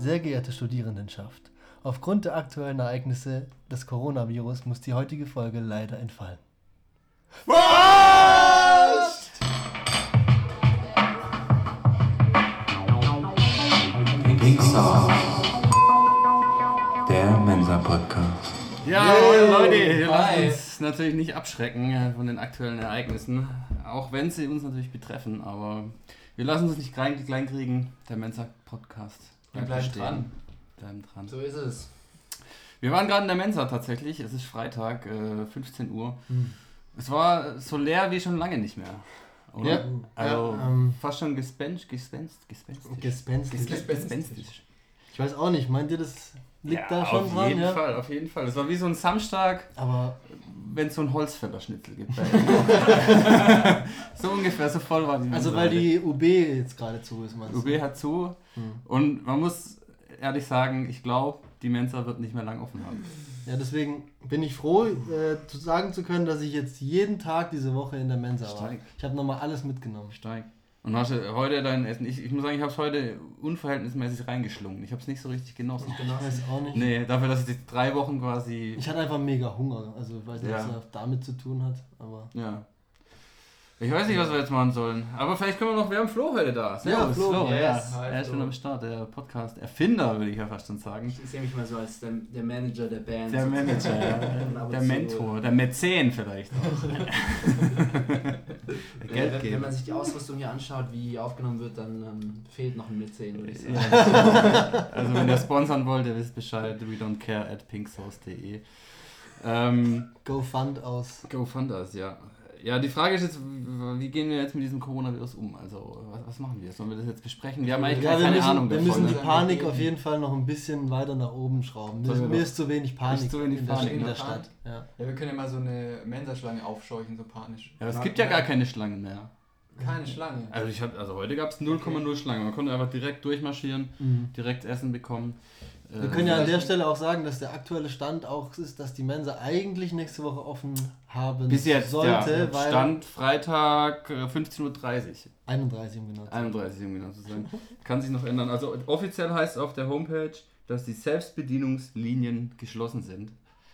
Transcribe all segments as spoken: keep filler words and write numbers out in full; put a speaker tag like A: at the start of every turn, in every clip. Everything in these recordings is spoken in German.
A: Sehr geehrte Studierendenschaft, aufgrund der aktuellen Ereignisse des Coronavirus muss die heutige Folge leider entfallen.
B: Was?
C: Pixar, der Mensa-Podcast.
B: Ja, yeah, Leute, wir lassen uns natürlich nicht abschrecken von den aktuellen Ereignissen, auch wenn sie uns natürlich betreffen, aber wir lassen uns nicht klein, klein kriegen. Der Mensa-Podcast bleibt
D: bleiben
B: bestehen.
D: dran.
B: Bleiben dran.
D: So ist es.
B: Wir waren gerade in der Mensa tatsächlich, es ist Freitag, äh, fünfzehn Uhr. Hm. Es war so leer wie schon lange nicht mehr. Oder?
A: Ja,
B: also
A: ja, ähm,
B: fast schon gespenst, gespenst, gespenstisch.
A: Gespenstisch.
B: Gespenstisch.
A: Ich weiß auch nicht, meint ihr, das liegt
B: Ja,
A: da schon
B: auf
A: dran?
B: jeden
A: Ja,
B: Fall, auf jeden Fall. Es war wie so ein Samstag,
A: aber
B: wenn es so ein Holzfällerschnitzel gibt. So ungefähr, so voll war die
A: also
B: Mensa
A: weil
B: heute.
A: die U B jetzt gerade zu ist, meinst du?
B: U B hat zu
A: Hm.
B: und man muss ehrlich sagen, ich glaube, die Mensa wird nicht mehr lang offen haben.
A: Ja, deswegen bin ich froh, äh, zu sagen zu können, dass ich jetzt jeden Tag diese Woche in der Mensa war.
B: Stark.
A: Ich habe nochmal alles mitgenommen.
B: Stark. Und hast du heute dein Essen? Ich, ich muss sagen, ich habe es heute unverhältnismäßig reingeschlungen. Ich habe es nicht so richtig genossen.
A: Ich weiß auch nicht.
B: Nee, dafür, dass ich die drei Wochen quasi...
A: Ich hatte einfach mega Hunger. Also ich weiß nicht,
B: Ja.
A: was das damit zu tun hat, aber...
B: Ja. Ich weiß nicht, was wir jetzt machen sollen. Aber vielleicht können wir noch... Wir haben Flo heute da.
A: Ja, Flo,
B: Flo
D: yes.
B: ja.
D: Hi,
B: Er ist schon
D: Flo.
B: am Start. Der Podcast-Erfinder, würde ich ja fast schon sagen.
D: Ich sehe mich mal so als der, der Manager der Band.
B: Der Manager, ja.
D: Und ab und
B: Der
D: zu-
B: Mentor, der Mäzen vielleicht auch. Der
D: Wenn, wenn
B: Geldgeber.
D: man sich die Ausrüstung hier anschaut, wie die aufgenommen wird, dann ähm, fehlt noch ein Mäzen, würde ich sagen.
B: Ja, also wenn ihr sponsern wollt, ihr wisst Bescheid, we don't care at pinksauce punkt de. Ähm,
A: Go Fund aus.
B: Go fund us, ja. Ja, die Frage ist jetzt, wie gehen wir jetzt mit diesem Coronavirus um? Also, was, was machen wir? Sollen wir das jetzt besprechen? Wir haben eigentlich
A: Ja,
B: keine
A: wir müssen,
B: Ahnung
A: wir
B: davon.
A: müssen die
B: ne?
A: Panik auf jeden Fall noch ein bisschen weiter nach oben schrauben. Mir,
B: Sollen wir
A: mir
B: noch-
A: ist zu wenig Panik,
B: Ist zu wenig
A: in, der,
B: Panik,
A: in
B: ne?
A: der Stadt. Ja.
E: Ja, wir können ja mal so eine Mensaschlange aufscheuchen, so panisch.
B: Ja, es gibt ja gar keine Schlangen mehr.
E: Keine Schlange.
B: Also, ich hab, also heute gab es null Komma null Schlangen. Man konnte einfach direkt durchmarschieren,
A: Mhm.
B: direkt Essen bekommen.
A: Wir können ja an der Stelle auch sagen, dass der aktuelle Stand auch ist, dass die Mensa eigentlich nächste Woche offen haben
B: Bis jetzt,
A: sollte,
B: ja.
A: weil
B: Stand Freitag äh, fünfzehn Uhr dreißig.
A: einunddreißig um genau zu sein.
B: einunddreißig, um genau zu sein. Kann sich noch ändern. Also offiziell heißt es auf der Homepage, dass die Selbstbedienungslinien geschlossen sind.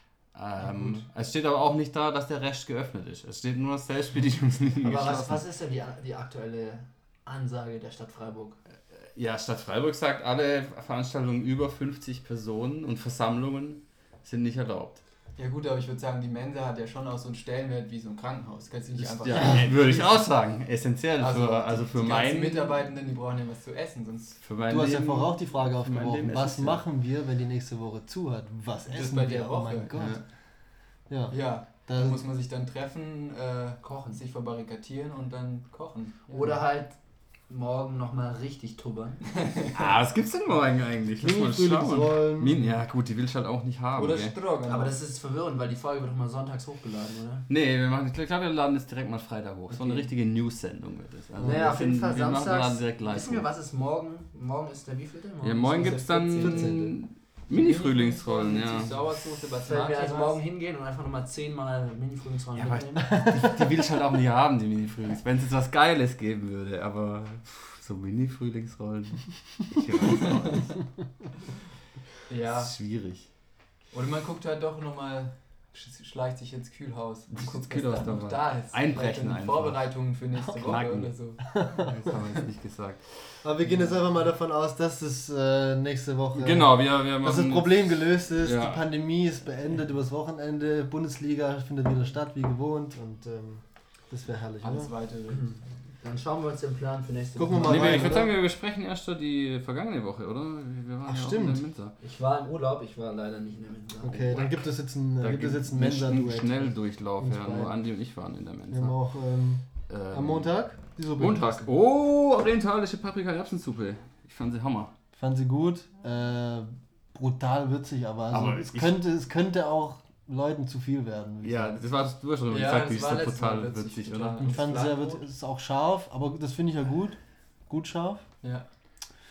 B: Ähm, es steht aber auch nicht da, dass der Rest geöffnet ist. Es steht nur Selbstbedienungslinien
D: Aber
B: geschlossen.
D: was, was ist denn die, die aktuelle Ansage der Stadt Freiburg?
B: Ja, Stadt Freiburg sagt, alle Veranstaltungen über fünfzig Personen und Versammlungen sind nicht erlaubt.
E: Ja gut, aber ich würde sagen, die Mensa hat ja schon auch so einen Stellenwert wie so ein Krankenhaus. Kannst du nicht einfach...
B: Ja, würde ich auch sagen. Essentiell
E: Also,
B: für, also für
E: die ganzen
B: meinen
E: Mitarbeitenden, die brauchen ja was zu essen, sonst...
B: Für mein
A: Du hast ja
B: Leben-
A: vorher auch die Frage
B: mein
A: aufgeworfen,
B: Leben
A: was
B: essentiell.
A: machen wir, wenn die nächste Woche zu hat? Was
E: Das
A: essen
E: bei
A: wir?
E: der
A: Oh mein
E: Woche.
A: Gott. Ja.
E: Ja,
A: Da,
E: da muss man sich dann treffen, äh,
D: Kochen.
E: sich verbarrikadieren und dann kochen. Ja.
D: Oder halt morgen nochmal richtig tubbern.
B: Ah, was gibt's denn morgen eigentlich? Lass mal schauen.
A: Mini-Frühlingsrollen.
B: Min, ja gut, die willst du halt auch nicht haben.
E: Oder
B: gell?
E: Stroganoff.
D: Aber das ist verwirrend, weil die Folge wird doch mal sonntags hochgeladen, oder?
B: Nee, wir machen, ich glaube, wir laden das direkt mal Freitag hoch. So eine
D: Okay.
B: richtige News-Sendung wird es. Also
D: naja,
B: wir
D: auf jeden
B: sind-
D: Fall
B: wir machen
D: samstags.
B: laden direkt live
D: Wissen wir,
B: hoch.
D: was ist morgen? Morgen ist der wievielte?
B: Ja, morgen
E: ist
B: gibt's
E: der
B: dann
E: vierzehnte.
B: Mini-Frühlingsrollen, ja.
E: Sauersoße,
D: Wenn wir also
E: Basmati.
D: morgen hingehen und einfach nochmal zehnmal Mini-Frühlingsrollen
B: Ja, aber-
D: mitnehmen.
B: Die, die will ich halt auch nicht haben, die Mini-Frühlings. Wenn es jetzt was Geiles geben würde, aber pff, so Mini-Frühlingsrollen, ich weiß auch nicht.
E: Ja,
B: Das ist schwierig.
E: oder man guckt halt doch nochmal, schleicht sich ins Kühlhaus und
B: Ins
E: guckt,
B: Kühlhaus
E: was da noch
B: nochmal.
E: da ist.
B: Einbrechen
E: Vielleicht dann
B: einfach.
E: Vorbereitungen für nächste Woche
B: Knacken.
E: oder so.
B: Das haben wir jetzt nicht gesagt.
A: Aber wir gehen jetzt einfach mal davon aus, dass das äh, nächste Woche...
B: Genau, wir, wir machen...
A: Dass das Problem gelöst ist,
B: Ja.
A: die Pandemie ist beendet übers Wochenende, Bundesliga findet wieder statt wie gewohnt und ähm, das wäre herrlich,
E: Alles
A: oder?
E: weitere.
D: Dann schauen wir uns den Plan für nächste
A: Gucken wir
D: Woche
A: mal
B: Nee,
A: rein,
B: ich würde
A: oder?
B: sagen, wir besprechen erst so die vergangene Woche, oder? Wir waren
A: Ach,
B: ja auch
A: stimmt.
B: in der Mensa.
D: Ich war im Urlaub, ich war leider nicht in der Mensa.
A: Okay, dann gibt es jetzt ein,
B: Da
A: gibt es jetzt ein
B: gibt's einen
A: Mensa-Duett.
B: Schnelldurchlauf,
A: Uns
B: ja.
A: beiden.
B: Nur Andi und ich waren in der
A: Wir haben
B: Mensa.
A: auch ähm,
B: Ähm,
A: am Montag die Suppe
B: Montag.
A: gegessen.
B: Oh, orientalische Paprika-Erbsensuppe. Ich fand sie Hammer.
A: Fand sie gut, äh, brutal würzig, aber, also
B: Aber
A: es,
B: ich-
A: könnte, es könnte auch Leuten zu viel werden. würde ich
B: Ja,
A: sagen.
B: das war du hast schon
E: Ja,
B: gesagt,
E: das
B: die ist
E: war
B: so
E: letztes
B: total
E: Mal witzig,
B: witzig,
E: total.
B: oder?
A: Ich fand es sehr
E: Flammbrot.
A: würzig, es ist auch scharf, aber das finde ich ja gut. Gut scharf.
E: Ja.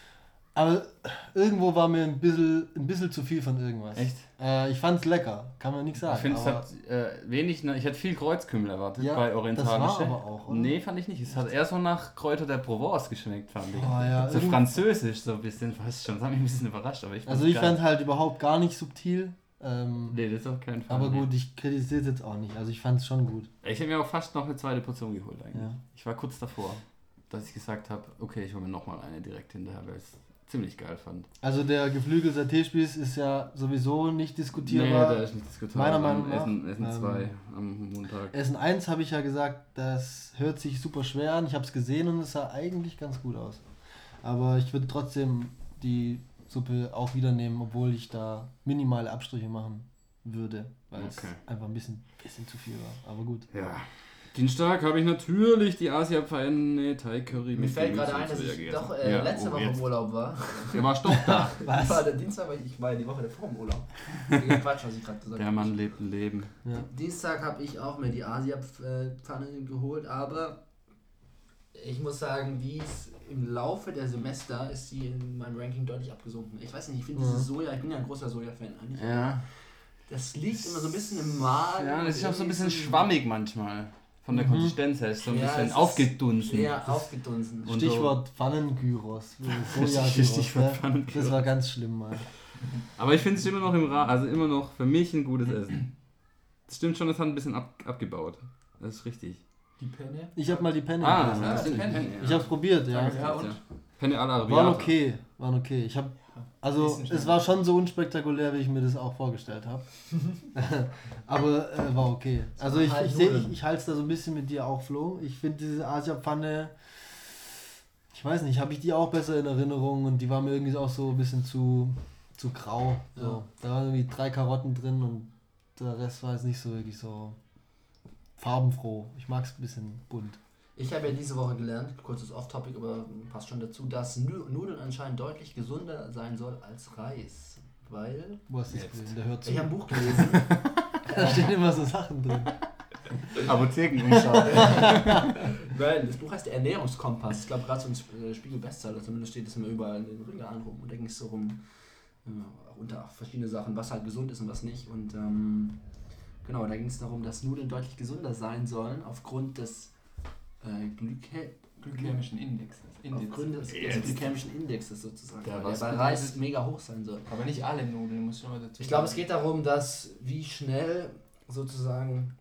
A: Aber irgendwo war mir ein bisschen, ein bisschen zu viel von irgendwas.
B: Echt?
A: Äh, ich fand's lecker, kann man nichts sagen.
B: Ich finde es
A: aber-
B: hat äh, wenig, ne? Ich hätte viel Kreuzkümmel erwartet
A: Ja,
B: bei
A: das war
B: orientalische.
A: aber auch, oder?
B: Nee, fand ich nicht. Es hat eher so nach Kräuter der Provence geschmeckt, fand ich.
A: Oh, ja,
B: so
A: irgend-
B: französisch, so ein bisschen, fast schon. Das hat mich ein bisschen überrascht, aber ich
A: Also ich
B: geil.
A: fand halt überhaupt gar nicht subtil. Ähm,
B: Nee, das ist auf keinen Fall.
A: aber
B: nee.
A: gut, ich kritisiere es jetzt auch nicht. Also ich fand's schon gut.
B: Ich hätte mir auch fast noch eine zweite Portion geholt eigentlich.
A: Ja.
B: Ich war kurz davor, dass ich gesagt habe, okay, ich hole mir nochmal eine direkt hinterher, weil ich es ziemlich geil fand.
A: Also der geflügelte Teespieß ist ja sowieso nicht
B: Nee,
A: diskutierbar.
B: der ist nicht diskutabel.
A: Meiner Meinung nach,
B: Essen, Essen
A: ähm,
B: zwei am Montag.
A: Essen eins habe ich ja gesagt, das hört sich super schwer an. Ich habe es gesehen und es sah eigentlich ganz gut aus. Aber ich würde trotzdem die Suppe auch wieder nehmen, obwohl ich da minimale Abstriche machen würde, weil
B: Okay.
A: es einfach ein bisschen, bisschen zu viel war. Aber gut.
B: Ja. Dienstag habe ich natürlich die Asia-Pfanne Thai Curry
D: Mir
B: mit
D: fällt
B: Gemüse
D: gerade ein,
B: und
D: dass
B: Soja
D: ich
B: gegessen.
D: doch äh,
B: Ja,
D: letzte
B: oh,
D: Woche
B: jetzt.
D: im Urlaub war.
B: Der war doch da.
D: Ich war der Dienstag, weil ich war die Woche davor im Urlaub. Quatsch, was ich gerade gesagt
B: Der
D: habe.
B: Mann lebt ein Leben.
A: Ja.
D: Dienstag habe ich auch mir die Asia-Pfanne geholt, aber ich muss sagen, die ist im Laufe der Semester ist sie in meinem Ranking deutlich abgesunken. Ich weiß nicht, ich finde
A: Ja.
D: dieses Soja, ich bin ja ein großer Soja-Fan eigentlich.
B: Ja.
D: Das liegt immer so ein bisschen im Magen.
B: Ja, das ist auch so ein bisschen
D: Irgendwie
B: schwammig manchmal. Von der
A: Mhm.
B: Konsistenz her. Ist so ein
D: Ja, es
B: bisschen
D: ist
B: aufgedunsen.
D: sehr aufgedunsen.
B: Und
A: Stichwort Pfannengyros. Soja
B: Stichwort
A: ne?
B: Pfannengyros.
A: Das war ganz schlimm mal.
B: Aber ich finde es immer noch im Ra also immer noch für mich ein gutes Essen. Das stimmt schon, das hat ein bisschen ab abgebaut. Das ist richtig.
E: Die Penne.
A: Ich habe mal die Penne
B: Ah,
A: gegessen.
E: ja,
B: das
E: die
B: stimmt.
E: Penne.
A: Ich habe probiert, ja.
E: Ja, und?
B: Penne alla
A: Waren
B: Arrabbiata.
A: okay, waren okay. Ich habe also
E: Bisschen
A: es war schon so unspektakulär, wie ich mir das auch vorgestellt habe. Aber äh, war okay. Also ich,
D: halt
A: ich, seh-
D: Nudeln.
A: ich, ich halte es da so ein bisschen mit dir auch, Flo. Ich finde diese Asia-Pfanne, ich weiß nicht, habe ich die auch besser in Erinnerung und die war mir irgendwie auch so ein bisschen zu, zu grau. So.
D: Ja.
A: Da waren irgendwie drei Karotten drin und der Rest war jetzt nicht so wirklich so farbenfroh. Ich mag es ein bisschen bunt.
D: Ich habe ja diese Woche gelernt, kurzes Off-Topic, aber passt schon dazu, dass Nu- Nudeln anscheinend deutlich gesünder sein soll als Reis. Weil
A: Wo hast du das
B: Jetzt.
A: gesehen? Der hört zu.
D: ich habe ein Buch gelesen.
A: Da stehen immer so Sachen drin.
B: Apothekenumschau.
D: Weil das Buch heißt der Ernährungskompass. Ich glaube gerade so ein äh, Spiegel-Bestseller, zumindest steht es immer überall in den Regalen rum. Und da ging es so rum, äh, unter verschiedene Sachen, was halt gesund ist und was nicht. Und ähm, genau, da ging es darum, dass Nudeln deutlich gesünder sein sollen aufgrund des äh, Glykä
E: Glykämischen Index. Index.
D: aufgrund des, des
B: Jetzt.
D: glykämischen Indexes sozusagen,
B: Der
D: weil der
B: was
D: bei
B: bedeutet?
D: Reis mega hoch sein soll.
E: Aber nicht alle Nudeln, muss ich schon mal dazu
D: Ich glaube, es
E: sagen.
D: geht darum, dass wie schnell sozusagen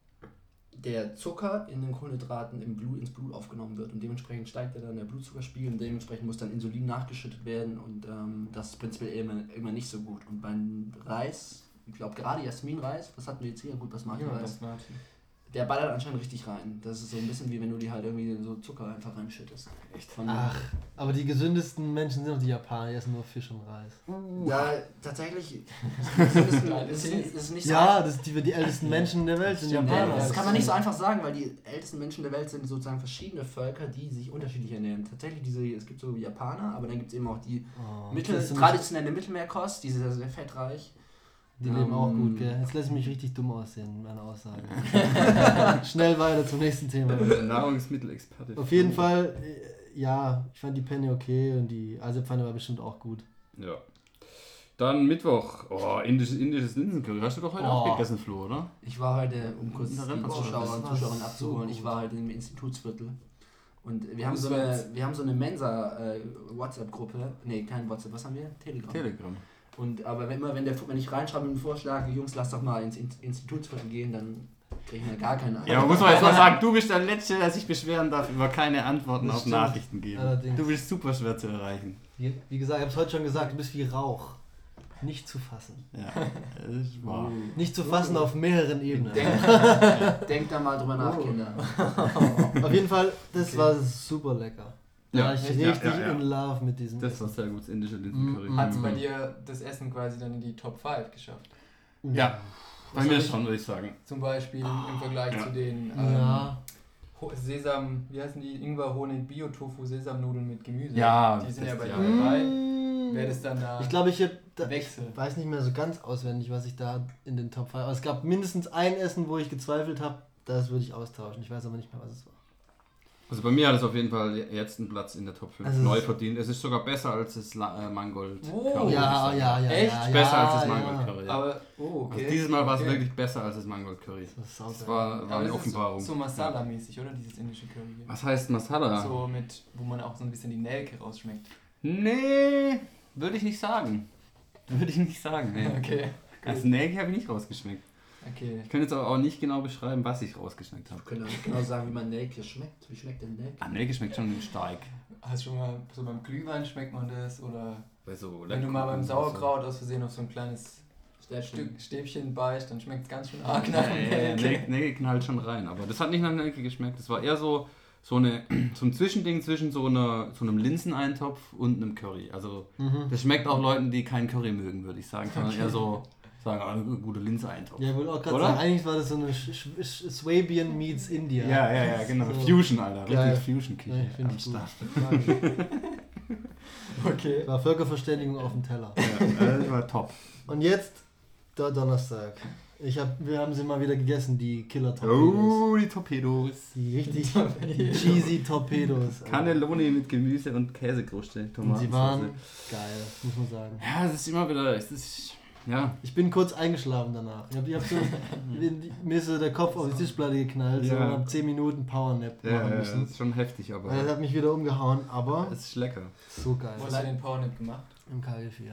D: der Zucker in den Kohlenhydraten im Blut, ins Blut aufgenommen wird und dementsprechend steigt ja dann der Blutzuckerspiegel und dementsprechend muss dann Insulin nachgeschüttet werden und ähm, das ist prinzipiell immer, immer nicht so gut. Und beim Reis, ich glaube gerade Jasminreis, was hatten wir jetzt hier? Gut, was macht
E: Ja,
D: Reis?
E: das war
D: Der ballert anscheinend richtig rein. Das ist so ein bisschen wie wenn du die halt irgendwie so Zucker einfach reinschüttest. Echt? Von
A: Ach, aber die gesündesten Menschen sind doch die Japaner, die essen nur Fisch und Reis.
D: Ja, tatsächlich. Das ist, das ist, das ist nicht so
A: Ja, das, die, die ältesten Menschen der Welt sind
E: Stimmt,
D: Ja,
A: Japaner.
D: das kann man nicht so einfach sagen, weil die ältesten Menschen der Welt sind sozusagen verschiedene Völker, die sich unterschiedlich ernähren. Tatsächlich, diese, es gibt so wie Japaner, aber dann gibt es eben auch die
A: Oh,
D: Mittel,
A: das sind-
D: traditionelle Mittelmeerkost, die ist sehr, sehr fettreich.
A: Die leben auch
D: Ähm,
A: gut, gell? Jetzt lasse ich mich richtig dumm aussehen mit meiner Aussage. Schnell weiter zum nächsten Thema.
B: Nahrungsmittelexperte.
A: Auf jeden Fall, äh, ja, ich fand die Penne okay und die Asiapfanne war bestimmt auch gut.
B: Ja. Dann Mittwoch. Oh, indisches, indisches Linsencurry. Hast du doch heute
A: Oh.
B: auch gegessen, Flo, oder?
D: Ich war heute, um kurz
B: Da
D: die
B: rennt man schon.
D: Zuschauer
A: Das
D: und
A: war
D: Zuschauerinnen
A: so
D: abzuholen, ich
A: gut.
D: war heute im Institutsviertel. Und wir
E: Oh,
D: haben,
E: das
D: so
E: war
D: eine,
E: jetzt-
D: wir haben so eine Mensa-WhatsApp-Gruppe. Nee, kein WhatsApp, was haben wir? Telegram.
B: Telegram.
D: Und aber wenn, immer wenn, der, wenn ich reinschreibe mit dem Vorschlag, Jungs, lass doch mal ins In- Institutsviertel gehen, dann kriegen wir gar keine
B: Ja, aber muss man jetzt mal sagen, du bist der Letzte, der sich beschweren darf über keine Antworten
A: Das
B: auf
A: stimmt.
B: Nachrichten geben.
A: Allerdings.
B: Du bist super schwer zu erreichen.
A: Wie, wie gesagt, ich habe es heute schon gesagt, du bist wie Rauch. Nicht zu fassen.
B: Ja, das ist wahr.
A: Nicht zu fassen auf mehreren Ebenen.
D: Denk, denk da mal drüber nach,
A: Oh.
D: Kinder.
A: Auf jeden Fall, das
E: Okay.
A: war super lecker. Da
B: Ja,
A: war ich
E: ja,
A: richtig
B: ja, ja.
A: in love mit diesem
B: Das war
A: Essen.
B: sehr gut, das indische Linsencurry.
A: Mm,
E: Hat es
A: Mhm.
E: bei dir das Essen quasi dann in die Top fünf geschafft?
B: Ja, bei
E: Was
B: mir
E: soll ich-
B: schon, würde ich sagen.
E: Zum Beispiel im Vergleich
B: Ja.
E: zu den ähm,
A: Ja,
E: Ho- Sesam, wie heißen die? Ingwer, Honig, Bio-Tofu, Sesamnudeln mit Gemüse.
B: Ja,
E: Die sind ja
B: das-
E: bei
B: ja.
E: dir dabei.
A: Mm.
E: Wäre das dann da
A: Ich glaube, ich, hab da,
E: Wechsel?
A: ich weiß nicht mehr so ganz auswendig, was ich da in den Top fünf. Aber es gab mindestens ein Essen, wo ich gezweifelt habe, das würde ich austauschen. Ich weiß aber nicht mehr, was es war.
B: Also bei mir hat es auf jeden Fall jetzt einen Platz in der Top fünf
A: Also
B: neu
A: es-
B: verdient. Es ist sogar besser als das La- äh, Mangold
E: Oh.
B: Curry.
A: Ja, ja, ja.
E: Echt?
A: ja,
B: Besser
A: ja,
B: als das
A: ja.
B: Mangold Curry. Ja.
E: Aber, oh, okay.
B: Also dieses Mal war es
E: okay.
B: wirklich besser als das Mangold Curry.
A: Das ist saugeil.
B: Das war, war
E: Aber
B: eine
E: das
B: Offenbarung.
E: ist so Masala-mäßig, oder? Dieses indische Curry. hier.
B: Was heißt Masala?
E: So mit, wo man auch so ein bisschen die Nelke rausschmeckt.
B: Nee, würde ich nicht sagen. Würde ich nicht sagen. Nee.
E: Okay.
B: Also Nelke habe ich nicht rausgeschmeckt.
E: Okay.
B: Ich kann jetzt aber auch nicht genau beschreiben, was ich rausgeschmeckt habe.
D: Ich kann auch nicht genau sagen, wie man Nelke schmeckt. Wie schmeckt denn Nelke?
B: Ah, Nelke schmeckt schon stark.
E: Hast du schon mal so beim Glühwein schmeckt man das? Oder
B: Bei so
E: wenn du mal beim
B: Leckkuchen
E: Sauerkraut aus Versehen auf so ein kleines
D: Stäbchen.
E: Stück Stäbchen beißt, dann schmeckt es ganz schön arg nach
B: Nee,
E: Nelke.
B: Nelke, Nelke knallt schon rein. Aber das hat nicht nach Nelke geschmeckt. Das war eher so, so, eine, so ein Zwischending zwischen so, einer, so einem Linseneintopf und einem Curry. Also
A: Mhm.
B: das schmeckt auch Leuten, die keinen Curry mögen, würde ich sagen. Sondern eher so, sagen, ah, ein guter Linseneintopf.
A: Ja, ich wollte auch gerade
B: Oder?
A: sagen, eigentlich war das so eine Sch Sch Sch Swabian meets India.
B: Ja, ja, ja, genau.
A: So.
B: Fusion, Alter.
A: Geil.
B: Richtig Fusion-Küche.
A: Ja, ich finde
B: am
A: ich gut.
B: Start.
E: Okay.
A: War Völkerverständigung auf dem Teller.
B: Ja, das war top.
A: Und jetzt der Donnerstag. Ich hab, wir haben sie mal wieder gegessen, die Killer-Torpedos.
B: Oh, die Torpedos.
A: Die richtig cheesy Torpedos. Alter.
B: Cannelloni mit Gemüse und Käsekruste.
A: Und sie waren geil, muss man sagen.
B: Ja, es ist immer wieder. Es ist. Ja.
A: Ich bin kurz eingeschlafen danach. Ich hab, ich hab so, mir ist so der Kopf auf die Tischplatte geknallt, so
B: Ja.
A: und hab zehn Minuten Powernap
B: Ja,
A: machen
B: ja,
A: müssen.
B: das ist schon heftig, aber.
A: Das hat mich wieder umgehauen, aber
B: Es ist lecker.
A: so geil.
E: Wo hast du den Powernap gemacht?
A: Im K G vier.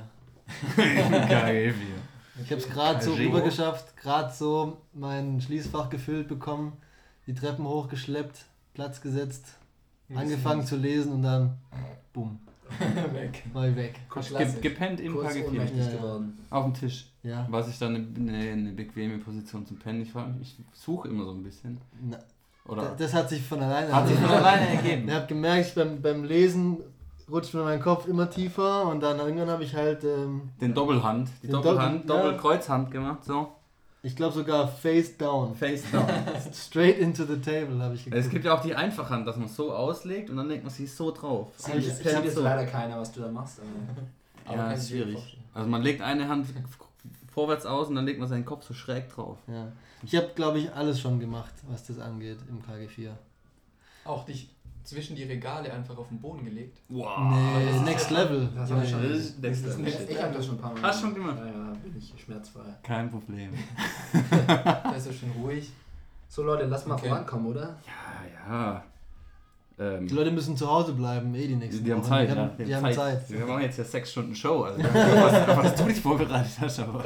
B: Geil,
A: Ich habe es gerade so
B: K G.
A: rüber geschafft, gerade so mein Schließfach gefüllt bekommen, die Treppen hochgeschleppt, Platz gesetzt, angefangen zu lesen und dann bumm,
E: Weg.
A: war ich weg.
B: Ge gepennt im
D: Kurz
B: K G vier.
D: ohnmächtig
A: Ja, ja.
D: geworden.
B: Auf dem Tisch.
A: Ja,
B: Was ich dann eine, eine, eine bequeme Position zum Pennen. Ich, frag mich- ich suche immer so ein bisschen.
A: na,
B: Oder
A: da- das hat sich von alleine
B: hat sich von alleine ergeben.
A: Ich habe gemerkt, ich beim, beim Lesen rutscht mir mein Kopf immer tiefer und dann irgendwann habe ich halt, ähm,
B: Den Doppelhand. Die
A: Den
B: Doppelhand,
A: Doppel- ja.
B: Doppelkreuzhand gemacht. So.
A: ich glaube sogar face down,
B: Face down.
A: straight into the table habe ich geguckt.
B: Es gibt ja auch die Einfachhand, dass man so auslegt und dann legt man sich so drauf.
D: Sieht
A: ich-
D: jetzt,
A: ich
D: sieht
A: hab
D: jetzt
A: so-
D: leider keiner, was du da machst. Aber
B: Ja,
E: kann
B: ist
E: ich mir
B: schwierig.
E: vorstellen.
B: Also man legt eine Hand vorwärts aus und dann legt man seinen Kopf so schräg drauf.
A: Ja. Ich habe, glaube ich, alles schon gemacht, was das angeht im K G vier.
E: Auch dich zwischen die Regale einfach auf den Boden gelegt.
B: Wow.
A: Nee,
E: das ist
A: next
E: ja-
A: Level.
D: das
A: Nee.
D: hab ich schon.
B: Das ist next
D: Das ist
B: level.
D: next- Ich habe das schon ein paar Mal
B: Hast du schon gemacht?
D: Ja, ja, bin ich schmerzfrei.
B: Kein Problem.
E: Da ist er schön ruhig.
D: So Leute, lass mal
E: Okay.
D: vorankommen, oder?
B: Ja, ja. Ähm,
A: Die Leute müssen zu Hause bleiben, eh die nächsten
B: die haben
A: Wochen.
B: Zeit,
A: die
B: ja.
A: haben, die haben Zeit.
B: Wir machen jetzt ja sechs Stunden Show. Also was, was du dich vorbereitet hast, aber.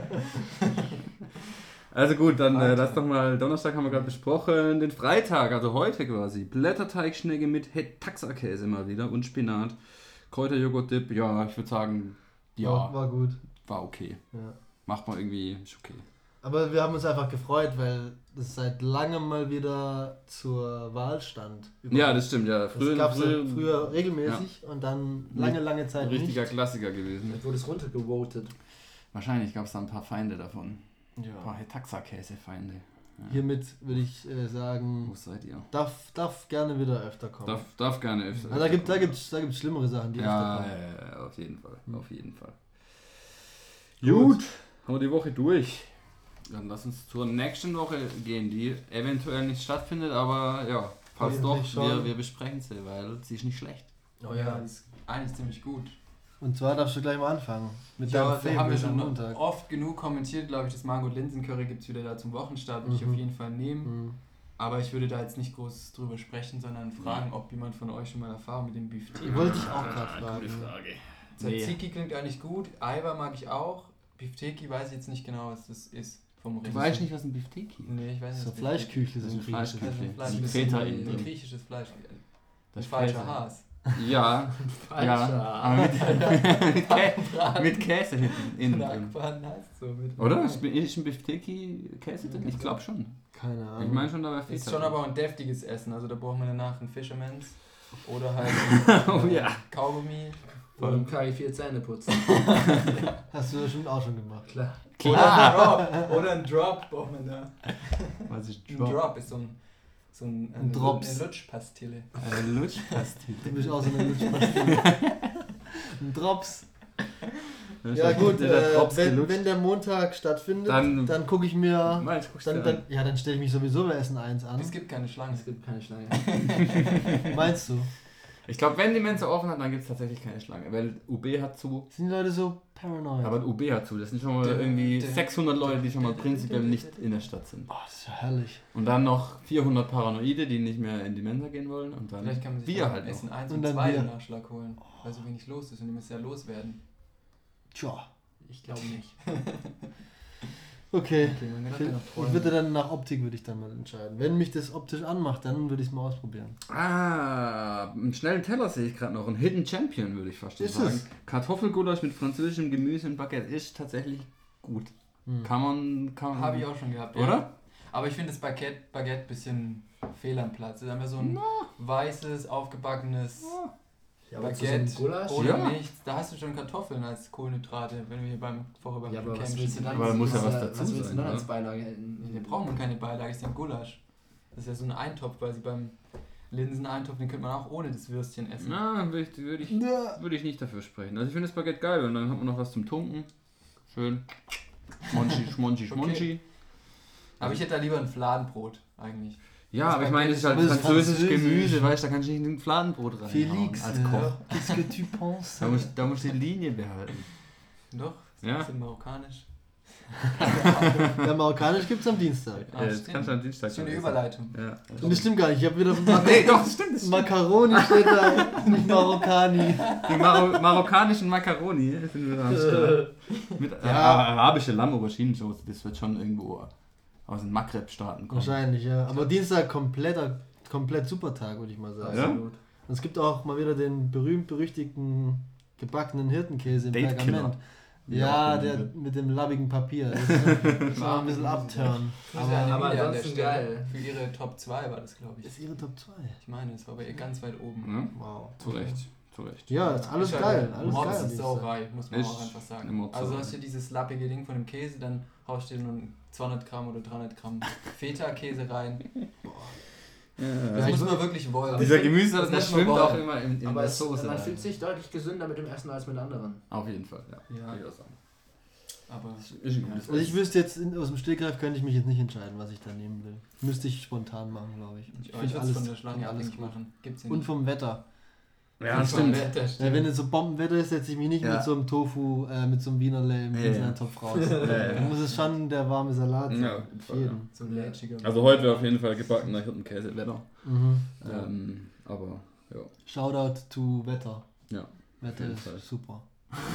B: Also gut, dann äh, lass doch mal, Donnerstag haben wir gerade besprochen, den Freitag, also heute quasi. Blätterteigschnecke mit Taxakäse mal wieder und Spinat. Kräuterjoghurt-Dip, ja, ich würde sagen, ja,
A: War, war gut.
B: war okay.
A: Ja.
B: Macht man irgendwie, ist okay.
A: Aber wir haben uns einfach gefreut, weil das seit langem mal wieder zur Wahl stand.
B: Ja, das stimmt, ja.
A: Das
B: Früher,
A: gab es
B: früher,
A: früher regelmäßig und dann lange, lange Zeit
B: ein richtiger
A: nicht.
B: Klassiker gewesen.
D: Jetzt wurde es runtergevotet.
B: Wahrscheinlich gab es da ein paar Feinde davon. Ein paar
A: Ja.
B: Taxakäse-Feinde. Ja.
A: Hiermit würde ich äh, sagen,
B: Wo seid ihr?
A: darf, darf gerne wieder öfter kommen.
B: Darf, darf gerne öfter.
A: also da gibt es da gibt's, da gibt's schlimmere Sachen, die
B: ja,
A: öfter
B: ja,
A: kommen.
B: ja, ja, auf jeden Fall.
A: Hm.
B: Auf jeden Fall.
A: Gut.
B: Gut, haben wir die Woche durch. Dann lass uns zur nächsten Woche gehen, die eventuell nicht stattfindet, aber ja, falls doch,
A: Eigentlich schon.
B: wir, wir besprechen sie, weil sie ist nicht schlecht.
A: Oh ja.
E: die ist eigentlich ziemlich gut.
A: Und zwar darfst du gleich mal anfangen. Mit
E: Ja,
A: deinem
E: da haben wir
A: Favorite
E: schon
A: am Montag.
E: oft genug kommentiert, glaube ich, das Mango-Linsen-Curry gibt es wieder da zum Wochenstart, würde ich
A: Mhm.
E: auf jeden Fall nehmen.
A: Mhm.
E: Aber ich würde da jetzt nicht groß drüber sprechen, sondern fragen, ob jemand von euch schon mal Erfahrung mit dem Beef
A: Ich
E: Tiki
A: wollte dich auch gerade
B: Ah,
A: fragen.
B: gute Frage.
E: Tzatziki klingt eigentlich gut, Aiwa mag ich auch, Beef Tiki weiß ich jetzt nicht genau, was das ist vom
B: Du
E: Rind.
B: weißt nicht, was ein Beefsteak ist?
E: Nee, ich weiß nicht.
A: So
E: was
A: Fleischküchle
B: Das
A: sind
B: ist
A: griechische.
B: Fleischküchle.
E: Fleisch,
B: Die
E: das
B: Feta
E: ist
B: innen
E: ein
B: drin.
E: griechisches Fleisch.
B: Das
E: Das falscher
B: Feta.
E: Haas.
B: Ja, ja, aber mit, mit, Kä mit Käse hinten innen drin.
E: Brackbraten heißt so. Mit
B: Oder? Ist ist ein Beefsteak Käse drin? Ich glaube schon.
A: Keine Ahnung.
B: Ich meine schon, da war Feta
E: Ist schon
B: drin.
E: aber auch ein deftiges Essen, also da braucht man danach einen Fisherman's oder halt
B: Oh
E: äh,
B: ja.
E: Kaugummi.
D: Oder im K I vier Zähne putzen.
A: Hast du bestimmt auch schon gemacht.
D: Klar.
E: Oder ein Drop. Oder ein Drop braucht man da.
B: Was ist
E: Ein Drop ist so ein, so ein, eine,
A: Drops.
E: eine Lutschpastille.
B: Eine Lutschpastille.
A: Du bist auch so eine Lutschpastille. Ein Drops. Ja gut,
B: der
A: äh,
B: Drops
A: wenn,
B: gelutscht.
A: wenn der Montag stattfindet,
B: Dann-
A: dann, gucke ich mir,
B: Meinst du, guckst
A: dann,
B: du
A: dann,
B: an?
A: ja, dann stelle ich mich sowieso bei Essen eins an.
E: Es gibt keine Schlange.
D: Es gibt keine Schlange.
A: Meinst du?
B: Ich glaube, wenn die Mensa offen hat, dann gibt es tatsächlich keine Schlange, weil U B hat zu.
A: Sind die Leute so paranoid?
B: Aber U B hat zu. Das sind schon mal
E: Der-
B: irgendwie
E: der-
B: sechshundert Leute, die schon mal
E: der-
B: prinzipiell
E: der-
B: nicht in der Stadt sind.
A: oh, das ist ja herrlich.
B: Und dann noch vierhundert Paranoide, die nicht mehr in die Mensa gehen wollen. Und dann
E: Vielleicht kann man sich
B: wir
E: auch
B: halt noch.
E: Essen eins
A: Und
E: und
A: dann
E: zwei
A: wir.
E: im Nachschlag holen, weil so wenig los ist und die müssen ja loswerden.
A: Tja,
D: Ich glaube nicht.
A: okay.
E: Okay, man
A: Ich,
E: hat ja noch
A: ich
E: Träume.
A: würde dann nach Optik würde ich dann mal entscheiden. Wenn mich das optisch anmacht, dann würde ich es mal ausprobieren.
B: Ah, einen schnellen Teller sehe ich gerade noch. Ein Hidden Champion, würde ich fast schon
A: Ist
B: sagen.
A: es?
B: Kartoffelgulasch mit französischem Gemüse und Baguette ist tatsächlich gut.
A: Hm.
B: Kann man, kann man.
E: Habe ich auch schon gehabt,
B: Oder?
E: Ja. Aber ich finde das Baguette, Baguette ein bisschen fehl am Platz. Da haben wir so ein weißes, aufgebackenes
D: Ja, aber zu
E: Baguette
D: so einem Gulasch?
E: oder
B: Ja.
E: nichts. Da hast du schon Kartoffeln als Kohlenhydrate, wenn wir hier beim, vorher beim
D: Ja, aber was
E: Camp
D: willst du
E: stehen.
D: dann?
B: Aber da muss ja was
D: Was
B: dazu
D: willst du
B: sein,
D: dann
B: oder?
D: als Beilage?
E: Wir brauchen wir keine Beilage, ist ja ein Gulasch. Das ist ja so ein Eintopf quasi beim Linseneintopf, den könnte man auch ohne das Würstchen essen.
B: Na, würde ich, würde ich,
A: Ja.
B: würde ich nicht dafür sprechen. Also ich finde das Baguette geil und dann hat man noch was zum Tunken. Schön. Schmonchi, schmonchi, schmonchi.
E: Aber ich hätte da lieber ein Fladenbrot eigentlich.
B: Ja,
E: Das
B: aber ich meine, das ist halt
A: Aber das ist
B: französisches
A: französisch.
B: Gemüse, weißt du, da kannst du nicht in ein Fladenbrot rein.
A: Felix,
B: als
A: äh,
B: Koch.
A: qu'est-ce que tu penses?
B: Da musst, da musst du die Linie behalten.
E: Doch, ist
B: Ja.
E: ein bisschen marokkanisch.
A: Ja, marokkanisch gibt es am Dienstag.
E: Ah,
B: Ja, das
E: stimmt.
B: kannst du am Dienstag
E: Schöne
B: essen.
E: Überleitung.
B: Ja.
A: Und das stimmt gar nicht. Ich habe wieder Mak
B: Nee, doch, das stimmt. Das stimmt.
A: Macaroni steht da, nicht Marokkani.
B: Die Maro marokkanischen Macaroni sind wir da am Start. Mit äh,
A: Ja.
B: arabische Lamm-Auberginensoße, das wird schon irgendwo aus den Maghreb-Staaten kommen.
A: Wahrscheinlich, ja. Aber Dienstag kompletter, komplett super Tag, würde ich mal sagen.
B: Ja?
A: Und es gibt auch mal wieder den berühmt-berüchtigten gebackenen Hirtenkäse im
B: Date Killer.
A: Pergament.
B: Wie
A: Ja,
B: auch
A: der
B: genannt
A: mit dem labbigen Papier. Das ist schon mal ein bisschen abturn.
E: Grüße
D: Aber-
E: an
D: aber
E: Emilia an der
D: ansonsten
E: Stelle.
D: geil.
E: Für ihre Top zwei war das, glaube ich.
A: Das ist ihre Top zwei.
E: Ich meine, das war bei ihr ganz weit oben.
B: Ja,
A: Wow.
B: zu Recht, zu Recht.
A: Ja, ist alles
E: Ist halt
A: geil. Alles
E: Mords
A: geil.
E: ist
A: würde ich sagen.
E: Sauerei, muss man
B: Ist
E: auch einfach sagen.
B: eine Mordsauerei.
E: Also hast du dieses lappige Ding von dem Käse, dann haust du dir nur zweihundert Gramm oder dreihundert Gramm Feta-Käse rein. Das
A: Ja, ich
E: muss
A: wür-
E: man wirklich wollen.
B: Dieser Gemüse,
E: Das
B: das
E: muss man
B: schwimmt auch
E: wollen.
B: immer in, in
D: Aber
B: der
D: es,
B: Soße.
D: man
B: rein.
D: fühlt sich deutlich gesünder mit dem Essen als mit anderen.
B: Auf jeden Fall, ja.
E: Ja.
B: Würde ich auch sagen.
E: Aber
B: Ist ein gutes
A: Also ich wüsste jetzt, in, aus dem Stegreif könnte ich mich jetzt nicht entscheiden, was ich da nehmen will. Müsste ich spontan machen, glaube ich.
E: ich, ich
A: find
E: würde es von der Schlange
A: find alles
E: abhängig
A: gut.
E: machen. Gibt's ja
A: Und
E: nicht.
A: vom Wetter.
B: Ja,
E: Und
B: das
E: vom
B: stimmt.
E: Wetter,
A: Ja,
E: stimmt.
A: wenn es so Bombenwetter ist, setze ich mich nicht
B: Ja.
A: mit so einem Tofu, äh, mit so einem Wienerle im
B: Ja,
A: Linseneintopf raus.
B: Ja, ja.
A: Dann muss es schon der warme Salat sein.
B: Ja, auf
A: Auf
B: jeden Fall,
A: jeden.
E: So ein lätschiger.
B: Also heute wäre auf jeden Fall gebackener Hirtenkäse, Wetter.
A: Mhm.
B: Ähm, aber ja.
A: Shoutout to Wetter.
B: Ja,
A: Wetter
B: jeden
A: ist
B: Fall.
A: super.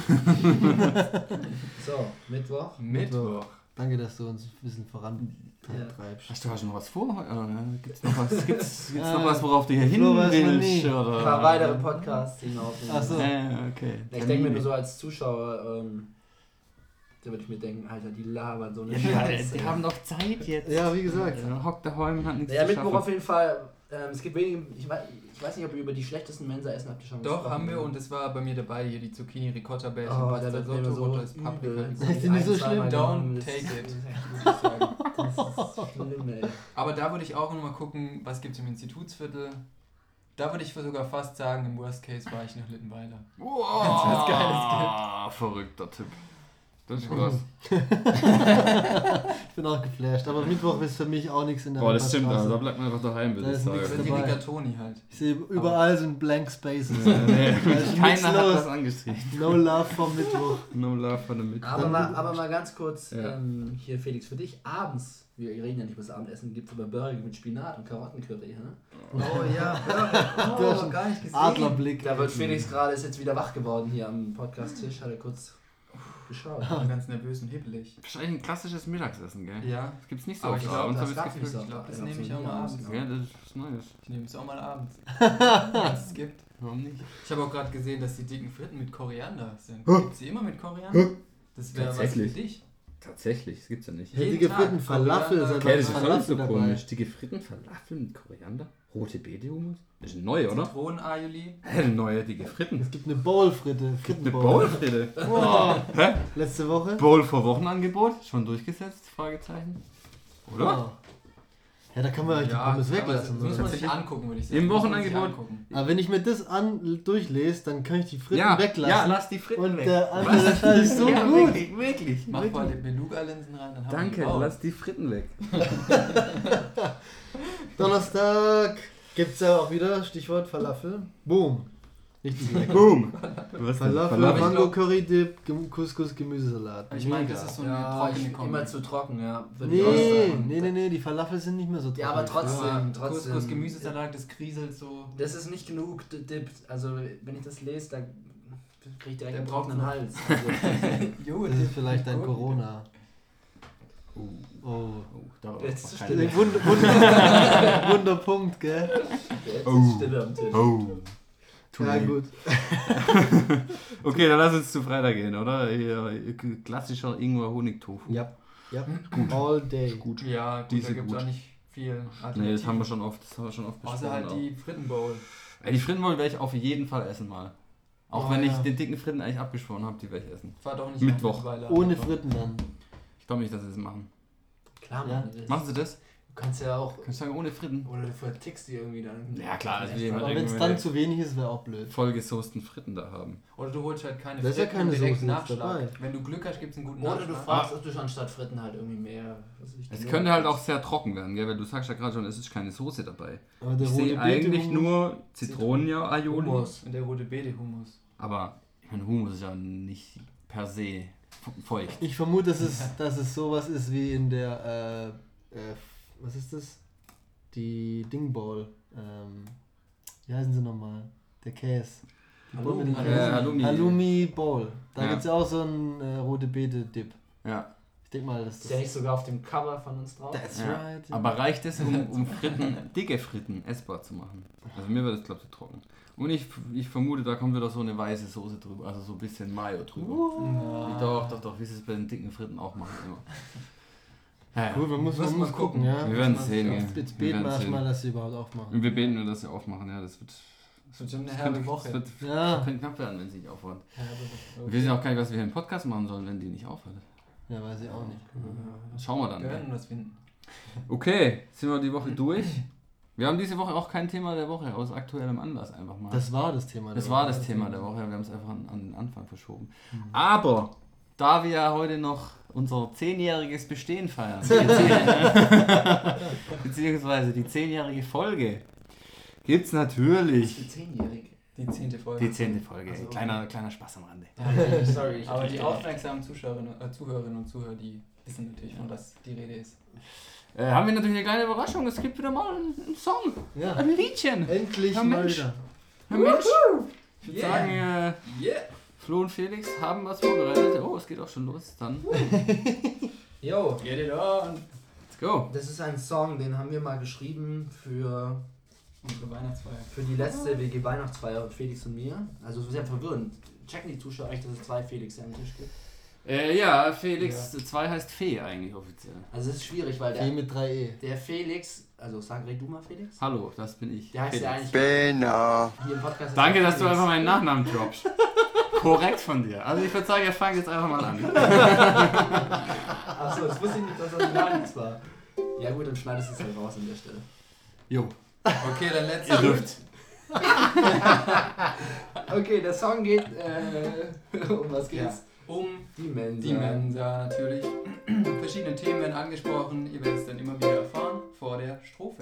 D: So, Mittwoch.
E: Mittwoch.
A: Danke, dass du uns ein bisschen vorantreibst.
B: Hast du hast du noch was vor? Äh, gibt's noch was, gibt's, gibt's
A: Äh,
B: noch was, worauf du hier hin
A: Flo, weiß man
B: willst?
A: nie.
B: Oder?
D: Ein paar weitere Podcasts hinauf.
A: Ach so.
B: Äh, okay.
D: Ich denke mir nur so als Zuschauer, ähm, da würde ich mir denken, Alter, die labern so eine
B: Ja,
D: Scheiße.
B: die haben doch Zeit jetzt.
A: Ja, wie gesagt.
B: Ja, hockt daheim und hat nichts
D: Ja,
B: zu
D: Mittwoch
B: schaffen.
D: auf jeden Fall. Ähm, es gibt wenige, ich weiß, ich weiß nicht, ob ihr über die schlechtesten Mensa-Essen habt ihr schon
E: Doch,
D: gesprochen.
E: haben wir und es war bei mir dabei hier die Zucchini Ricotta Bällchen,
D: Oh,
E: Pasta
D: der wird mir
E: Sotto,
D: so
E: rotes Paprika.
D: übel.
E: und
A: Das
E: so.
A: ist nicht so
D: Ein, zweimal
A: schlimm.
D: genommen,
E: Don't
D: das-
E: take it.
D: Das ist sagen. Das ist schlimm, ey.
E: Aber da würde ich auch noch mal gucken, was gibt es im Institutsviertel. Da würde ich sogar fast sagen, im Worst Case war ich nach Littenweiler.
B: Wow,
E: was Geiles
B: verrückter Typ. Das ist krass.
A: Ich bin auch geflasht. Aber Mittwoch ist für mich auch nichts in der
B: Boah, das stimmt,
A: Straße.
B: also, da bleibt man einfach daheim, würde
A: Da
B: ich
A: ist nichts
B: sagen.
E: Die
A: dabei.
E: Rigatoni halt.
A: Ich sehe überall sind blank spaces.
B: Nee, nee.
A: Da ist nichts
B: Keiner hat
A: los.
B: das angeschrieben.
A: No love vom Mittwoch.
B: No love for the Mittwoch.
D: Aber mal, aber mal ganz kurz,
B: Ja.
D: ähm, hier Felix, für dich abends, wir reden ja nicht über das Abendessen, gibt es aber Burger mit Spinat und Karottencurry. Hä?
E: Oh ja, Burger.
A: Du hast
E: Oh,
A: einen
E: gar nicht gesehen.
A: Adlerblick.
D: Da wird Felix gerade, ist jetzt wieder wach geworden hier am Podcast-Tisch, hat er kurz geschaut.
E: Ich war ganz nervös und hibbelig.
B: Wahrscheinlich ein klassisches Mittagessen, gell?
E: Ja,
B: Das gibt's nicht so
E: Aber
B: oft
E: ich glaub,
B: abends,
D: das
B: habe ich das
D: gab's nicht
B: Gefühl.
D: so.
E: Ich glaub, das
D: Ja,
E: nehme ich
D: so
E: auch mal
D: nie
E: abends.
D: abends.
B: Ja, das ist Neues.
E: ich nehme es auch mal abends. Wenn es gibt.
B: Warum nicht?
E: Ich habe auch gerade gesehen, dass die dicken Fritten mit Koriander sind. Gibt sie immer mit Koriander? Das wäre was für
B: Tatsächlich.
E: dich.
B: Tatsächlich, das gibt's ja nicht.
A: Ja, die
E: Jeden Tag
A: gefritten Falafel.
E: Koriander.
A: Seit
B: Okay,
A: wann
B: das ist
A: ist
B: schon so
A: dabei?
B: komisch. Die gefritten Falafel mit Koriander? Rote Beete-Hummus? Das ist neu, oder?
E: Zitronen-Aioli.
B: Hä, neue, die gefritten.
A: Es gibt eine Bowl-Fritte.
B: Eine
A: Frittenbowl.
B: Bowl-Fritte.
A: Wow.
B: Hä?
A: Letzte Woche.
B: Bowl vor Wochenangebot? Schon durchgesetzt? Fragezeichen. Oder?
A: Wow. Ja, da kann man euch die Pommes
E: aber
A: weglassen.
E: Das muss man
A: oder?
E: sich angucken, würde ich sagen.
B: Im
E: Das muss man sich
B: Wochenangebot.
E: angucken.
A: Aber wenn ich mir das an durchlese, dann kann ich die Fritten
B: Ja,
A: weglassen.
B: ja, lass die Fritten
A: und
B: weg.
A: der andere Teil ist so
B: ja,
A: gut.
B: Wirklich, wirklich.
E: Mach
B: wirklich.
E: mal die Beluga-Linsen rein, dann haben wir
B: Danke,
E: die auch.
B: lass die Fritten weg.
A: Donnerstag gibt's ja auch wieder, Stichwort Falafel. Boom. Richtig lecker.
B: Boom. Was denn?
A: Falafel,
B: Falafel?
A: Mango Curry Dip, Gem- Couscous, Gemüsesalat.
E: Ich meine,
A: Mega.
E: das ist so eine
D: Ja,
E: trockene
D: ich,
E: Kombi.
D: immer zu trocken, ja. Würde ich auch
A: Nee,
D: sagen.
A: nee, nee, nee, die Falafel sind nicht mehr so trocken.
D: Ja, aber trotzdem.
E: Ja,
D: trotzdem.
E: Couscous, Gemüsesalat, das kriselt so.
D: Das ist nicht genug d- Dip. Also, wenn ich das lese, dann kriege ich direkt
E: Der
D: einen
E: braucht
D: trockenen
E: noch-
D: Hals. Also,
E: Jo,
A: Das ist vielleicht dein
E: Gut.
A: Corona.
B: Oh,
A: Oh.
B: oh, da war
D: Jetzt
B: auch
D: ist
B: keine-
A: Wunder, Wunder, Wunderpunkt, gell?
D: jetzt
B: Oh.
D: ist Stille am Tisch.
B: Oh. Too
A: Ja,
B: late.
A: gut.
B: Okay, dann lass uns zu Freitag gehen, oder? Hier, klassischer Ingwer-Honig-Tofu.
A: Ja, ja. All day.
B: Gut.
E: Ja, gut,
B: Diese
E: da gibt es
B: gut.
E: auch nicht viel Alternativen.
B: Nee, das haben wir schon oft, das haben wir schon oft besprochen.
E: Außer halt
B: auch.
E: die Frittenbowl.
B: Ey, die Frittenbowl werde ich auf jeden Fall essen mal. Auch
A: Oh,
B: wenn ich
A: ja.
B: den dicken Fritten eigentlich abgeschworen habe, die werde ich essen.
E: War doch nicht
B: Mittwoch.
E: mal mittlerweile,
A: Ohne
E: aber-
A: Fritten dann.
B: Ich glaube nicht, dass sie das machen.
D: Klar,
A: Ja.
D: Mann. das-
B: Machen sie das?
D: Du kannst ja auch.
B: Kannst du sagen, ohne Fritten?
D: Oder du vertickst die irgendwie dann.
B: Ja, klar, das will
D: Echt,
B: jemand
A: Aber wenn es
B: irgendwelche
A: dann zu wenig ist, wäre auch blöd.
B: vollgesoßten Fritten da haben.
E: Oder du holst halt keine
A: Da ist ja
E: Fritten
A: keine
E: und direkt
A: Soße jetzt
E: Nachschlag.
A: dabei.
E: Wenn du Glück hast, gibt es einen guten
D: Oder
E: Nachschlag.
D: du fragst, ob du anstatt Fritten halt irgendwie mehr. Was weiß ich,
B: Es
D: Gemüse
B: könnte halt auch
D: hast.
B: sehr trocken werden, gell? Weil du sagst ja gerade schon, es ist keine Soße dabei.
A: Aber der
B: Ich
A: rote
B: sehe
A: Beete
B: eigentlich
A: Hummus-
B: nur Zitronen-Aioli.
E: Hummus. Und der rote Beete-Hummus.
B: Aber ich meine, Hummus ist ja nicht per se fe- feucht.
A: Ich vermute, dass es, dass es sowas ist wie in der, äh, äh, was ist das? Die Dingball. Ähm, wie heißen sie nochmal? Der Käse. Die Ball mit den
D: Halloumi.
A: Käse.
B: Ja, Halloumi.
A: Halloumi Bowl. Da
B: Ja.
A: gibt es ja auch so einen äh, rote Beete Dip.
B: Ja.
A: Ich denke mal, dass
D: Ist der
A: das.
D: nicht sogar auf dem Cover von uns drauf?
A: That's
B: ja.
A: right.
B: Aber reicht es, um, um Fritten, dicke Fritten essbar zu machen? Also mir wird das, glaube ich, zu trocken. Und ich, ich vermute, da kommt wieder so eine weiße Soße drüber, also so ein bisschen Mayo drüber.
A: Uh,
B: Ich doch, doch, doch, wie sie es bei den dicken Fritten auch machen immer. Ja, ja.
A: cool, wir müssen,
E: Muss
A: wir
E: man
A: müssen gucken, ja.
B: Wir werden es sehen.
A: Jetzt,
B: gell.
A: jetzt
B: Wir
A: beten wir
B: werden's
A: erstmal,
B: sehen.
A: dass sie überhaupt aufmachen.
B: Und wir beten nur, dass sie aufmachen, ja, das wird,
E: Das wird schon eine
B: das
E: herbe
B: könnte,
E: Woche.
B: das wird,
A: Ja.
B: könnte knapp werden, wenn sie nicht aufhören.
E: Herbe Woche.
B: Wir wissen auch gar nicht, was wir hier im Podcast machen sollen, wenn die nicht aufhört.
A: Ja, weiß ich auch nicht.
B: Das schauen wir dann.
E: Wir
B: gell.
E: werden das finden.
B: Okay, sind wir die Woche durch. Wir haben diese Woche auch kein Thema der Woche aus aktuellem Anlass einfach mal.
A: Das war das Thema.
B: Das
A: der
B: war
A: Woche.
B: das Thema der Woche, wir haben es einfach an, an den Anfang verschoben. Aber da wir ja heute noch unser zehnjähriges Bestehen feiern, beziehungsweise die zehnjährige Folge, gibt es natürlich
D: Die Zehnjährige.
E: Die zehnte Folge.
B: die zehnte Folge.
D: Also, okay.
B: Kleiner, kleiner Spaß am Rande.
D: Sorry, ich
E: Aber
D: hab
E: die
D: nicht
E: aufmerksamen Zuschauerinnen, äh, Zuhörerinnen und Zuhörer, die wissen natürlich, von was die Rede ist.
B: Äh, haben wir natürlich eine kleine Überraschung, es gibt wieder mal einen, einen Song,
A: Ja.
B: ein Liedchen.
A: Endlich
B: Ja,
A: mal
B: Mensch.
A: wieder.
B: Ja, Mensch, ich würde
E: Yeah.
B: sagen, äh,
D: Yeah.
B: Flo und Felix haben was vorbereitet. Oh, es geht auch schon los. Dann
D: Yo,
E: Get it on!
B: let's go.
D: das ist ein Song, den haben wir mal geschrieben für,
E: Unsere Weihnachtsfeier.
D: für die letzte W G-Weihnachtsfeier von Felix und mir. Also sehr verwirrend. Checken die Zuschauer eigentlich, dass es zwei Felix am Tisch gibt?
B: Äh, ja, Felix zwei heißt Fee eigentlich offiziell.
D: Also es ist schwierig, weil
A: F
D: der,
A: mit drei E.
D: der Felix, also sag red du mal Felix?
B: Hallo, das bin ich.
D: Der heißt
B: Felix.
D: ja eigentlich
C: Benna.
D: hier im Podcast. ist
B: Danke,
D: der
B: dass du
D: Felix.
B: einfach meinen Nachnamen droppst. Korrekt von dir. Also ich würde sagen, wir fangen jetzt einfach mal an.
D: Achso, das wusste ich nicht, dass das gar nichts war. Ja gut, dann schneidest du es halt raus an der Stelle.
B: Jo,
E: Okay, dann let's
B: ihr dürft.
D: Okay, der Song geht, äh, um was geht's?
E: um
D: Die Mensa.
E: die Mensa natürlich. Verschiedene Themen werden angesprochen, ihr werdet es dann immer wieder erfahren vor der Strophe.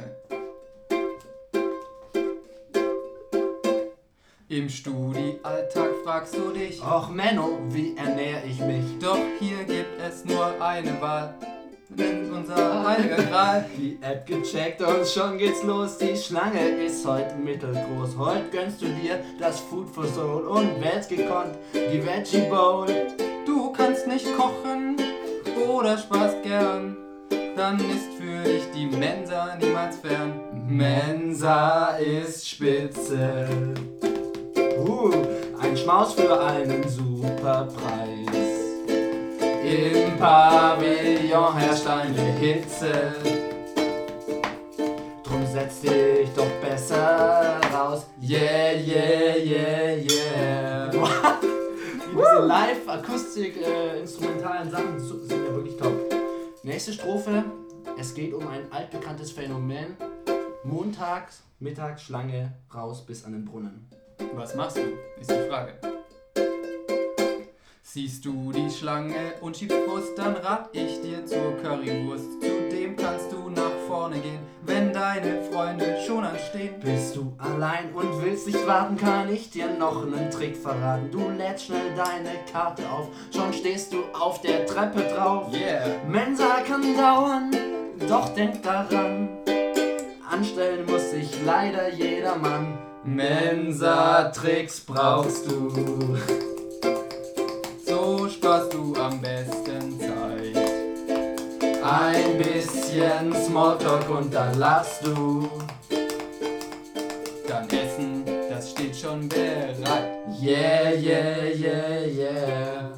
E: Im Studi-Alltag fragst du dich,
D: Och Menno, wie ernähre ich mich?
E: doch hier gibt es nur eine Wahl. Nennt unser heiliger Gral.
D: Die App gecheckt und schon geht's los. Die Schlange ist heute mittelgroß. Heute gönnst du dir das Food for Soul und wählst gekonnt die Veggie Bowl.
E: Du kannst nicht kochen oder sparst gern, dann ist für dich die Mensa niemals fern.
D: Mensa ist spitze. Uh, ein Schmaus für einen super Preis. Im Pavillon herrscht eine Hitze. Drum setz dich doch besser raus. Yeah, yeah, yeah, yeah. Diese Live-Akustik, äh, instrumentalen Sachen sind ja wirklich top. Nächste Strophe Es geht um ein altbekanntes Phänomen. Montags, mittags, Schlange, raus bis an den Brunnen.
E: Was machst du, ist die Frage. Siehst du die Schlange und schiebst Brust, dann rat ich dir zur Currywurst. Zudem kannst du nach vorne gehen, wenn deine Freunde schon anstehen.
D: Bist du allein und willst nicht warten, kann ich dir noch einen Trick verraten. Du lädst schnell deine Karte auf, schon stehst du auf der Treppe drauf.
E: Yeah!
D: Mensa kann dauern, doch denk daran, anstellen muss sich leider jedermann. Mensa-Tricks brauchst du.
E: So sparst du am besten Zeit.
D: Ein bisschen Smalltalk und dann lachst du.
E: Dann Essen, das steht schon bereit.
D: Yeah, yeah, yeah, yeah.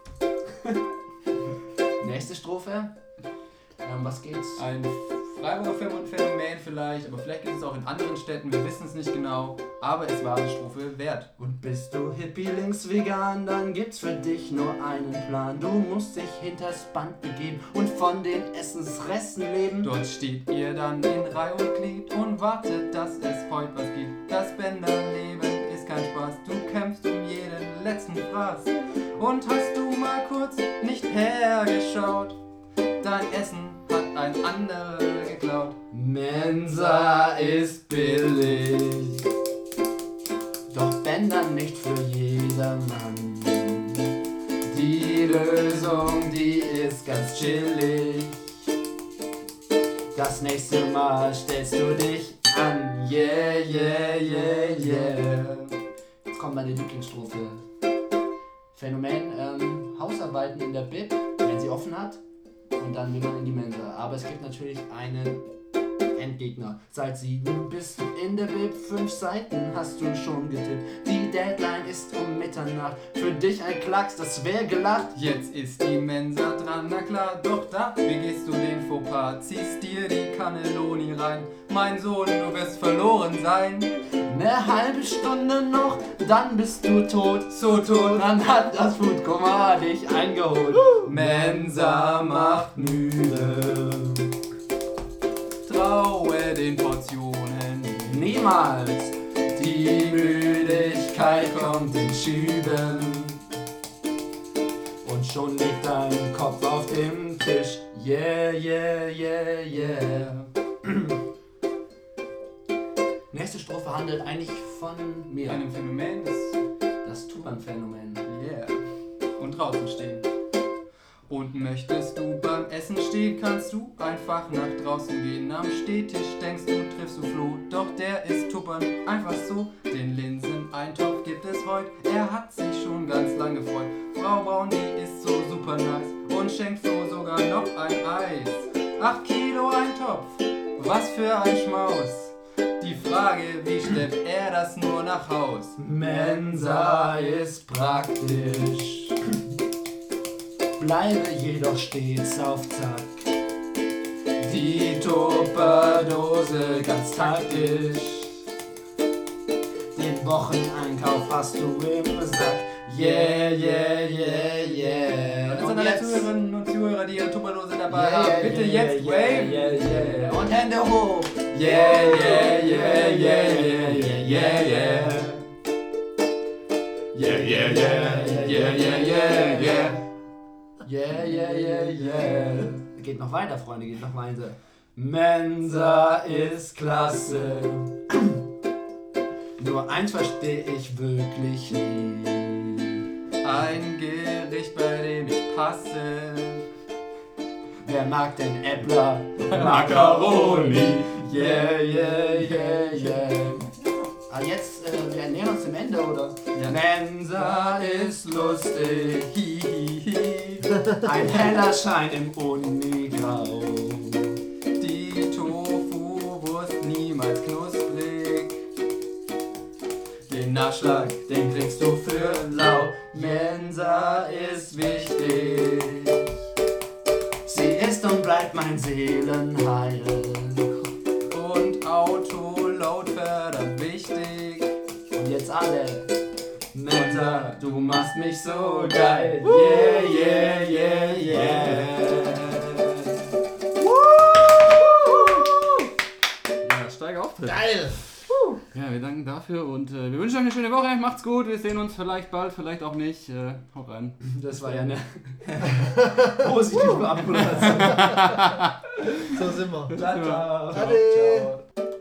D: Nächste Strophe. Ähm, was geht's?
E: Ein Freiburger Phänomen vielleicht, aber vielleicht gibt es auch in anderen Städten, wir wissen es nicht genau, aber es war eine Strophe wert.
D: Und bist du Hippie links vegan, dann gibt's für dich nur einen Plan. Du musst dich hinters Band begeben und von den Essensresten leben.
E: Dort steht ihr dann in Reih und Glied und wartet, dass es heute was gibt. Das Bänderleben ist kein Spaß, du kämpfst um jeden letzten Fraß. Und hast du mal kurz nicht hergeschaut, dein Essen hat ein anderer geklaut.
D: Mensa ist billig, doch Bändern nicht für jedermann. Die Lösung, die ist ganz chillig. Das nächste Mal stellst du dich an. Yeah, yeah, yeah, yeah. Jetzt kommt meine Lieblingsstrophe. Phänomen, ähm, Hausarbeiten in der Bib, wenn sie offen hat. Und dann will man in die Mensa. Aber es gibt natürlich einen Endgegner. Seit sieben bist du in der Bib, fünf Seiten hast du schon getippt. Die Deadline ist um Mitternacht. Für dich ein Klacks, das wär gelacht.
E: Jetzt ist die Mensa dran, na klar, doch da begehst du den Fauxpas. Ziehst dir die Cannelloni rein, mein Sohn, du wirst verloren sein.
D: Eine halbe Stunde noch, dann bist du tot.
E: So tot,
D: Dann hat das Foodkoma dich eingeholt. Mensa macht müde.
E: traue den Portionen.
D: Niemals. Die Müdigkeit kommt in Schüben. Und schon liegt dein Kopf auf dem Tisch. Yeah, yeah, yeah, yeah. Nächste Strophe handelt eigentlich von mir.
E: Einem Phänomen, das
D: Das Tuban-Phänomen.
E: yeah. Und draußen stehen. Und möchtest du beim Essen stehen, kannst du einfach nach draußen gehen. Am Stehtisch denkst du, triffst du Flo, doch der ist tuppern einfach so. Den Linseneintopf gibt es heute, er hat sich schon ganz lang gefreut. Frau Braun, die ist so super nice und schenkt Flo sogar noch ein Eis. Acht Kilo Eintopf, was für ein Schmaus. Die Frage, wie schleppt er das nur nach Haus?
D: Mensa ist praktisch. Bleibe jedoch stets auf Zack. Die Tupperdose ganz taktisch. Den Wocheneinkauf hast du im Sack. Yeah, yeah, yeah, yeah.
E: Das sind alle Zuhörerinnen und Zuhörer, die ihre Tupperdose dabei
D: Yeah,
E: haben.
D: yeah,
E: Bitte
D: yeah,
E: jetzt
D: yeah,
E: wave.
D: yeah, yeah. Und Hände hoch.
E: Yeah, yeah, yeah, yeah, yeah, yeah, yeah, yeah.
B: Yeah, yeah, yeah, yeah, yeah, yeah, yeah.
D: Yeah, yeah, yeah, yeah. Geht noch weiter, Freunde, geht noch weiter. Mensa ist klasse. Nur eins verstehe ich wirklich nie.
E: Ein Gericht, bei dem ich passe.
D: Wer mag denn Äppler?
B: Macaroni.
D: Yeah, yeah, yeah, yeah. Ah, jetzt, äh, wir nähern uns dem Ende, oder?
E: Ja.
D: Mensa ist lustig. Hihihi. Ein heller Schein im Unigrau.
E: Die Tofu-Wurst niemals knusprig.
D: Den Nachschlag, den kriegst du für lau. Mensa ist wichtig. Sie ist und bleibt mein Seelenheil.
E: Und Autoload verdammt wichtig.
D: Und jetzt alle. Mensa, du machst mich so geil. Yeah, yeah, yeah, yeah. Woo!
B: Ja, wir danken dafür und äh, wir wünschen euch eine schöne Woche. Macht's gut, wir sehen uns vielleicht bald, vielleicht auch nicht. Äh, haut rein.
D: Das war ja eine positive Abmoderation.
A: So sind wir.
D: Ciao, ciao.
A: Ade.
D: Ciao.